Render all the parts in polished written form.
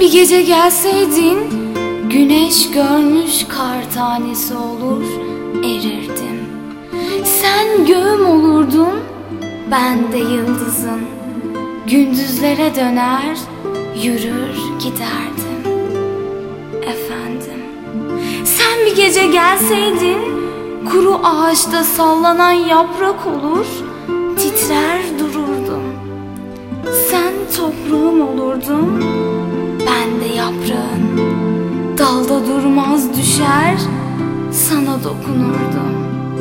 Bir gece gelseydin, güneş görmüş kar tanesi olur, erirdim. Sen göğüm olurdun, ben de yıldızın. Gündüzlere döner, yürür giderdim. Efendim, sen bir gece gelseydin, kuru ağaçta sallanan yaprak olur, titrer dururdum. Sen toprağım olurdun, ben de yaprağın. Dalda durmaz düşer, sana dokunurdum.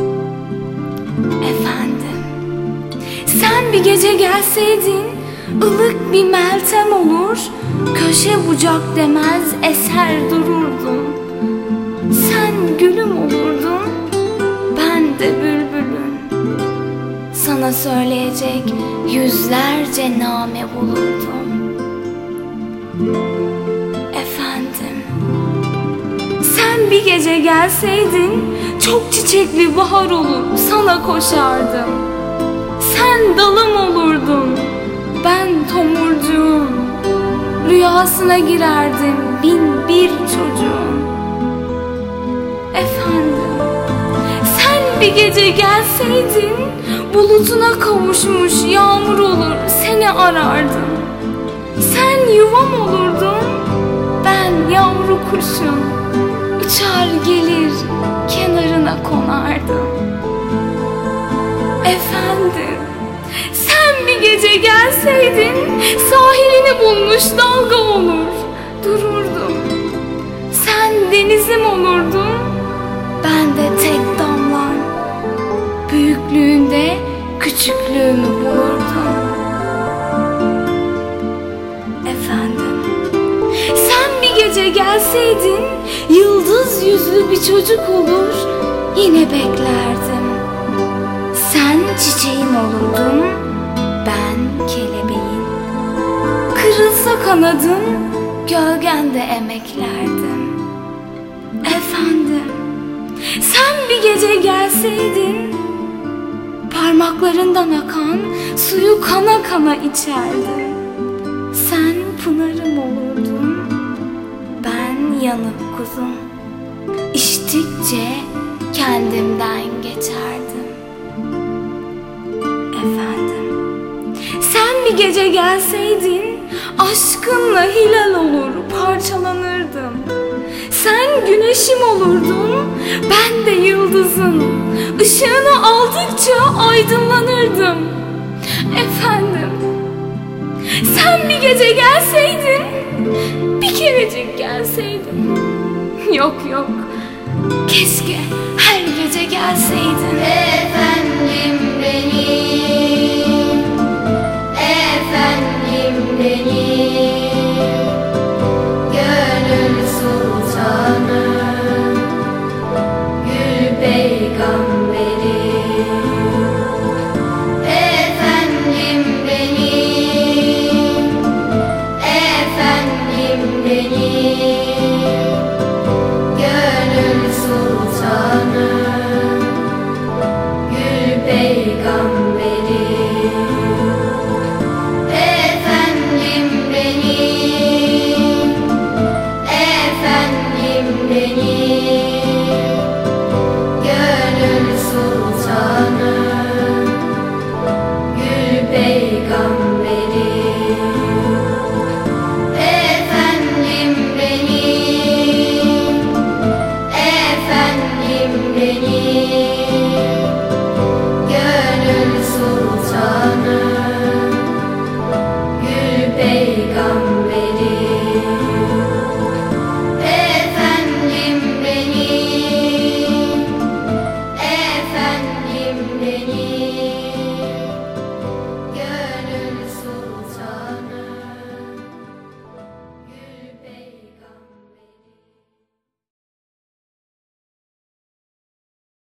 Efendim, sen bir gece gelseydin, ılık bir meltem olur, köşe bucak demez eser dururdum. Sen gülüm olurdun, ben de bülbülün. Sana söyleyecek yüzlerce name bulurdum. Efendim, sen bir gece gelseydin, çok çiçekli bahar olur, sana koşardım. Sen dalım olurdun, ben tomurcuğum. Rüyasına girerdim bin bir çocuğun. Efendim, sen bir gece gelseydin, bulutuna kavuşmuş yağmur olur, seni arardım. Sen yuvam olurdun, ben yavru kuşum. Uçar gelir, kenarına konardım. Efendim, sen bir gece gelseydin, sahilini bulmuş dalga olur, dururdum. Sen denizim olurdun, ben de tek damlan. Büyüklüğünde küçüklüğümü bulurdum. Efendim, sen bir gece gelseydin, yıldız yüzlü bir çocuk olur, yine beklerdim. Sen çiçeğim olurdun, ben kelebeğin. Kırılsa kanadın, gölgende emeklerdim. Efendim, sen bir gece gelseydin, parmaklarından akan suyu kana kana içerdim. Sen pınarım olurdun, ben yanık kuzum. İçtikçe kendimden geçerdim. Efendim, sen bir gece gelseydin, aşkınla hilal olur, parçalanırdım. Sen güneşim olurdun, ben de yıldızın. Işığını aldıkça aydınlanırdım. Efendim, sen bir gece gelseydin, bir kerecik gelseydin. Yok yok, keşke her gece gelseydin. Efendim benim, efendim benim.